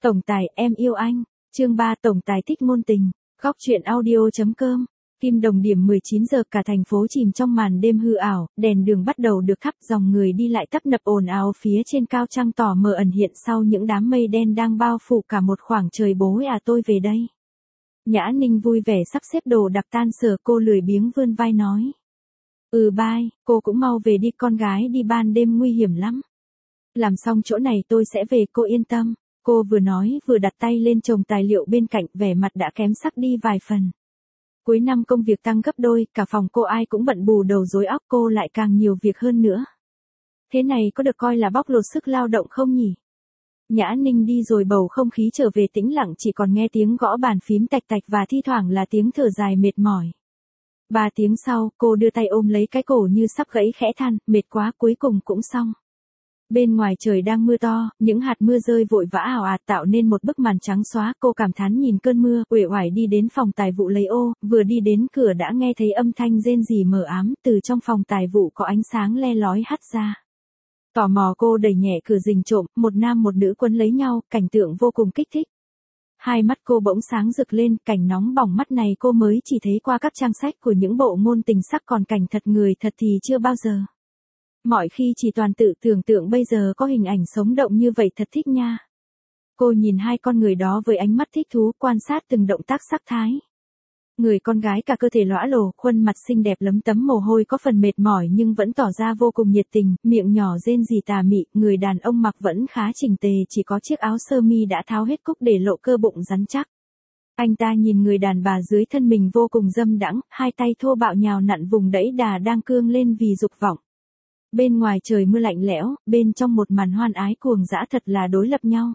Tổng tài, em yêu anh. Chương 3, tổng tài thích ngôn tình. Góc truyện audio.com. Kim đồng điểm 19 giờ, cả thành phố chìm trong màn đêm hư ảo, đèn đường bắt đầu được thắp, dòng người đi lại tấp nập ồn ào phía trên cao, trăng tỏ mờ ẩn hiện sau những đám mây đen đang bao phủ cả một khoảng trời. Bố à, tôi về đây. Nhã Ninh vui vẻ sắp xếp đồ đạc tan sở, cô lười biếng vươn vai nói. Bye, cô cũng mau về đi, con gái đi ban đêm nguy hiểm lắm. Làm xong chỗ này tôi sẽ về, cô yên tâm. Cô vừa nói vừa đặt tay lên chồng tài liệu bên cạnh, vẻ mặt đã kém sắc đi vài phần. Cuối năm công việc tăng gấp đôi, cả phòng cô ai cũng bận bù đầu rối óc, cô lại càng nhiều việc hơn nữa. Thế này có được coi là bóc lột sức lao động không nhỉ? Nhã Ninh đi rồi bầu không khí trở về tĩnh lặng, chỉ còn nghe tiếng gõ bàn phím tạch tạch và thi thoảng là tiếng thở dài mệt mỏi. 3 tiếng sau, cô đưa tay ôm lấy cái cổ như sắp gãy, khẽ than, mệt quá, cuối cùng cũng xong. Bên ngoài trời đang mưa to, những hạt mưa rơi vội vã ào ạt tạo nên một bức màn trắng xóa. Cô cảm thán nhìn cơn mưa, uể oải đi đến phòng tài vụ lấy ô, vừa đi đến cửa đã nghe thấy âm thanh rên rỉ mờ ám, từ trong phòng tài vụ có ánh sáng le lói hắt ra. Tò mò cô đẩy nhẹ cửa rình trộm, một nam một nữ quấn lấy nhau, cảnh tượng vô cùng kích thích. Hai mắt cô bỗng sáng rực lên, cảnh nóng bỏng mắt này cô mới chỉ thấy qua các trang sách của những bộ ngôn tình sắc, còn cảnh thật người thật thì chưa bao giờ. Mọi khi chỉ toàn tự tưởng tượng, bây giờ có hình ảnh sống động như vậy thật thích nha. Cô nhìn hai con người đó với ánh mắt thích thú, quan sát từng động tác sắc thái. Người con gái cả cơ thể lõa lồ, khuôn mặt xinh đẹp lấm tấm mồ hôi, có phần mệt mỏi nhưng vẫn tỏ ra vô cùng nhiệt tình, miệng nhỏ rên rỉ tà mị. Người đàn ông mặc vẫn khá chỉnh tề, chỉ có chiếc áo sơ mi đã tháo hết cúc để lộ cơ bụng rắn chắc. Anh ta nhìn người đàn bà dưới thân mình vô cùng dâm đãng, hai tay thô bạo nhào nặn vùng đẫy đà đang cương lên vì dục vọng. Bên ngoài trời mưa lạnh lẽo, bên trong một màn hoan ái cuồng dã thật là đối lập nhau.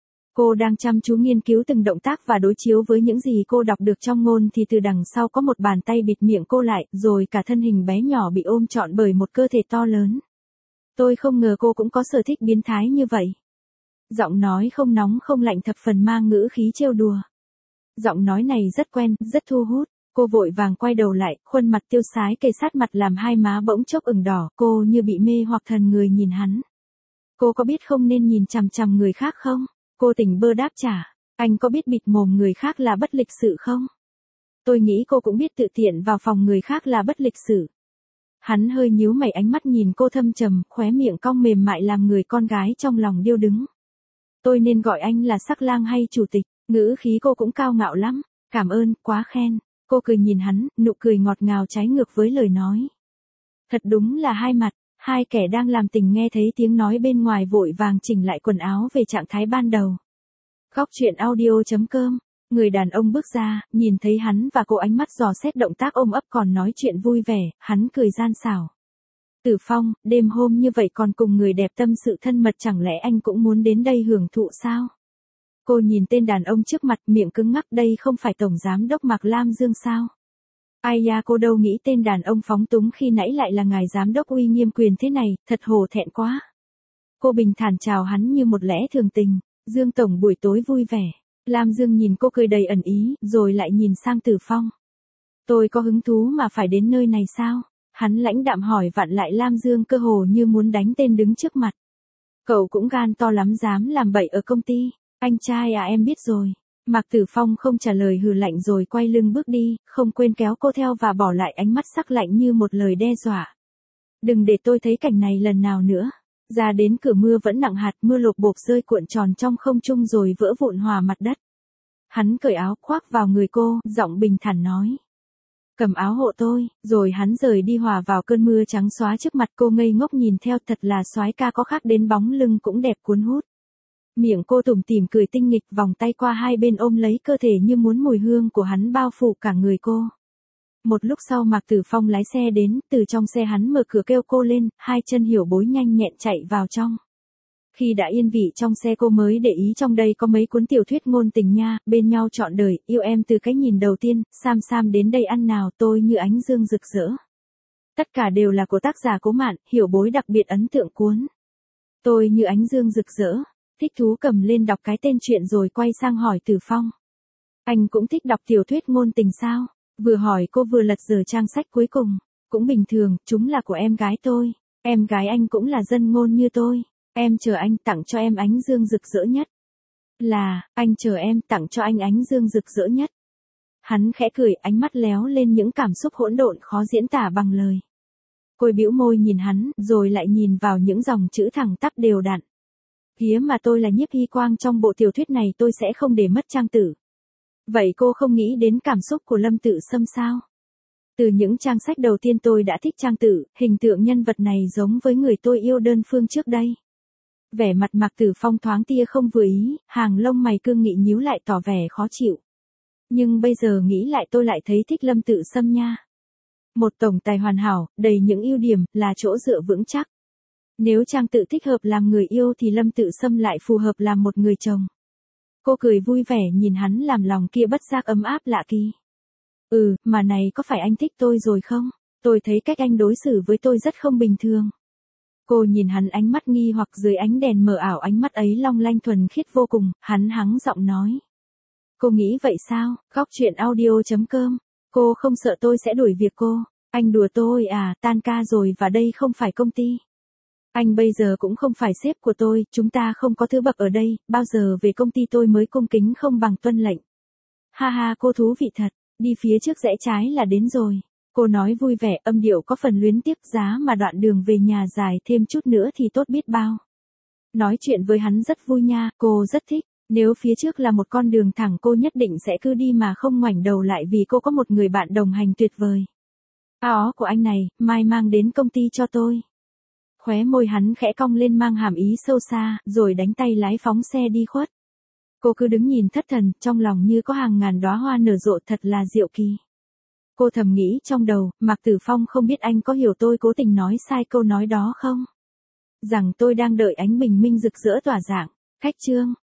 Cô đang chăm chú nghiên cứu từng động tác và đối chiếu với những gì cô đọc được trong ngôn thì từ đằng sau có một bàn tay bịt miệng cô lại, rồi cả thân hình bé nhỏ bị ôm trọn bởi một cơ thể to lớn. Tôi không ngờ cô cũng có sở thích biến thái như vậy. Giọng nói không nóng không lạnh, thập phần mang ngữ khí trêu đùa. Giọng nói này rất quen, rất thu hút. Cô vội vàng quay đầu lại, khuôn mặt tiêu sái kề sát mặt làm hai má bỗng chốc ửng đỏ, cô như bị mê hoặc thần người nhìn hắn. Cô có biết không nên nhìn chằm chằm người khác không? Cô tỉnh bơ đáp trả, anh có biết bịt mồm người khác là bất lịch sự không? Tôi nghĩ cô cũng biết tự tiện vào phòng người khác là bất lịch sự. Hắn hơi nhíu mày, ánh mắt nhìn cô thâm trầm, khóe miệng cong mềm mại làm người con gái trong lòng điêu đứng. Tôi nên gọi anh là sắc lang hay chủ tịch? Ngữ khí cô cũng cao ngạo lắm. Cảm ơn, quá khen. Cô cười nhìn hắn, nụ cười ngọt ngào trái ngược với lời nói. Thật đúng là hai mặt. Hai kẻ đang làm tình nghe thấy tiếng nói bên ngoài vội vàng chỉnh lại quần áo về trạng thái ban đầu. Góc truyện audio.com. Người đàn ông bước ra, nhìn thấy hắn và cô, ánh mắt dò xét, động tác ôm ấp còn nói chuyện vui vẻ, hắn cười gian xảo. Tử Phong, đêm hôm như vậy còn cùng người đẹp tâm sự thân mật, chẳng lẽ anh cũng muốn đến đây hưởng thụ sao? Cô nhìn tên đàn ông trước mặt, miệng cứng ngắc, đây không phải Tổng Giám đốc Mạc Lam Dương sao? Ai da, cô đâu nghĩ tên đàn ông phóng túng khi nãy lại là ngài giám đốc uy nghiêm quyền thế này, thật hổ thẹn quá. Cô bình thản chào hắn như một lẽ thường tình. Dương Tổng buổi tối vui vẻ. Lam Dương nhìn cô cười đầy ẩn ý, rồi lại nhìn sang Tử Phong. Tôi có hứng thú mà phải đến nơi này sao? Hắn lãnh đạm hỏi, vặn lại Lam Dương cơ hồ như muốn đánh tên đứng trước mặt. Cậu cũng gan to lắm, dám làm bậy ở công ty. Anh trai à, em biết rồi. Mạc Tử Phong không trả lời, hừ lạnh rồi quay lưng bước đi, không quên kéo cô theo và bỏ lại ánh mắt sắc lạnh như một lời đe dọa. Đừng để tôi thấy cảnh này lần nào nữa. Ra đến cửa mưa vẫn nặng hạt, mưa lộp bộp rơi cuộn tròn trong không trung rồi vỡ vụn hòa mặt đất. Hắn cởi áo khoác vào người cô, giọng bình thản nói. Cầm áo hộ tôi, rồi hắn rời đi hòa vào cơn mưa trắng xóa trước mặt. Cô ngây ngốc nhìn theo, thật là soái ca, có khác đến bóng lưng cũng đẹp cuốn hút. Miệng cô tủm tỉm cười tinh nghịch, vòng tay qua hai bên ôm lấy cơ thể như muốn mùi hương của hắn bao phủ cả người cô. Một lúc sau Mạc Tử Phong lái xe đến, từ trong xe hắn mở cửa kêu cô lên, hai chân hiểu bối nhanh nhẹn chạy vào trong. Khi đã yên vị trong xe cô mới để ý trong đây có mấy cuốn tiểu thuyết ngôn tình nha, bên nhau trọn đời, yêu em từ cái nhìn đầu tiên, Sam Sam đến đây ăn nào, tôi như ánh dương rực rỡ. Tất cả đều là của tác giả Cố Mạn, hiểu bối đặc biệt ấn tượng cuốn. Tôi như ánh dương rực rỡ. Thích thú cầm lên đọc cái tên truyện rồi quay sang hỏi Tử Phong. Anh cũng thích đọc tiểu thuyết ngôn tình sao? Vừa hỏi cô vừa lật dở trang sách cuối cùng. Cũng bình thường, chúng là của em gái tôi. Em gái anh cũng là dân ngôn như tôi. Em chờ anh tặng cho em ánh dương rực rỡ nhất. Là, anh chờ em tặng cho anh ánh dương rực rỡ nhất. Hắn khẽ cười, ánh mắt léo lên những cảm xúc hỗn độn khó diễn tả bằng lời. Cô bĩu môi nhìn hắn, rồi lại nhìn vào những dòng chữ thẳng tắp đều đặn. Kía mà tôi là Nhiếp Hy Quang trong bộ tiểu thuyết này tôi sẽ không để mất Trang Tử. Vậy cô không nghĩ đến cảm xúc của Lâm Tự Sâm sao? Từ những trang sách đầu tiên tôi đã thích Trang Tử, hình tượng nhân vật này giống với người tôi yêu đơn phương trước đây. Vẻ mặt Mạc Tử Phong thoáng tia không vừa ý, hàng lông mày cương nghị nhíu lại tỏ vẻ khó chịu. Nhưng bây giờ nghĩ lại tôi lại thấy thích Lâm Tự Sâm nha. Một tổng tài hoàn hảo, đầy những ưu điểm, là chỗ dựa vững chắc. Nếu Trang Tự thích hợp làm người yêu thì Lâm Tự Sâm lại phù hợp làm một người chồng. Cô cười vui vẻ nhìn hắn làm lòng kia bất giác ấm áp lạ kỳ. Mà này có phải anh thích tôi rồi không? Tôi thấy cách anh đối xử với tôi rất không bình thường. Cô nhìn hắn ánh mắt nghi hoặc dưới ánh đèn mờ ảo, ánh mắt ấy long lanh thuần khiết vô cùng, hắn hắng giọng nói. Cô nghĩ vậy sao? Góc truyện audio.com. Cô không sợ tôi sẽ đuổi việc cô? Anh đùa tôi à, tan ca rồi và đây không phải công ty. Anh bây giờ cũng không phải sếp của tôi, chúng ta không có thứ bậc ở đây, bao giờ về công ty tôi mới cung kính không bằng tuân lệnh. Ha ha, cô thú vị thật, đi phía trước rẽ trái là đến rồi. Cô nói vui vẻ, âm điệu có phần luyến tiếc, giá mà đoạn đường về nhà dài thêm chút nữa thì tốt biết bao. Nói chuyện với hắn rất vui nha, cô rất thích. Nếu phía trước là một con đường thẳng cô nhất định sẽ cứ đi mà không ngoảnh đầu lại vì cô có một người bạn đồng hành tuyệt vời. Ó của anh này, mai mang đến công ty cho tôi. Khóe môi hắn khẽ cong lên mang hàm ý sâu xa, rồi đánh tay lái phóng xe đi khuất. Cô cứ đứng nhìn thất thần, trong lòng như có hàng ngàn đóa hoa nở rộ, thật là diệu kỳ. Cô thầm nghĩ trong đầu, Mạc Tử Phong không biết anh có hiểu tôi cố tình nói sai câu nói đó không? Rằng tôi đang đợi ánh bình minh rực rỡ tỏa rạng. Khách trương.